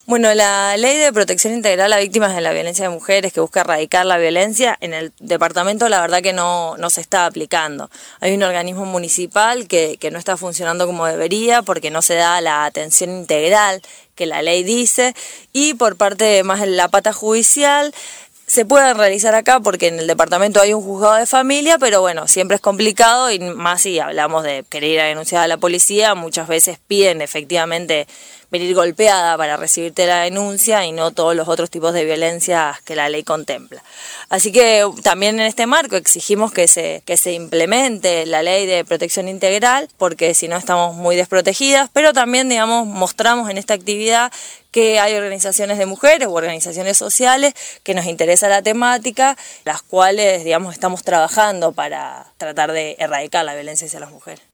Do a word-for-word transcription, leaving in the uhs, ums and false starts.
Bueno, la Ley de Protección Integral a Víctimas de la Violencia de Mujeres, que busca erradicar la violencia, en el departamento la verdad que no, no se está aplicando. Hay un organismo municipal que, que no está funcionando como debería porque no se da la atención integral que la ley dice, y por parte más de la pata judicial se pueden realizar acá porque en el departamento hay un juzgado de familia, pero bueno, siempre es complicado, y más si hablamos de querer ir a denunciar a la policía, muchas veces piden efectivamente venir golpeada para recibirte la denuncia y no todos los otros tipos de violencias que la ley contempla. Así que también en este marco exigimos que se, que se implemente la ley de protección integral, porque si no estamos muy desprotegidas, pero también, digamos, mostramos en esta actividad que hay organizaciones de mujeres u organizaciones sociales que nos interesa la temática, las cuales, digamos, estamos trabajando para tratar de erradicar la violencia hacia las mujeres.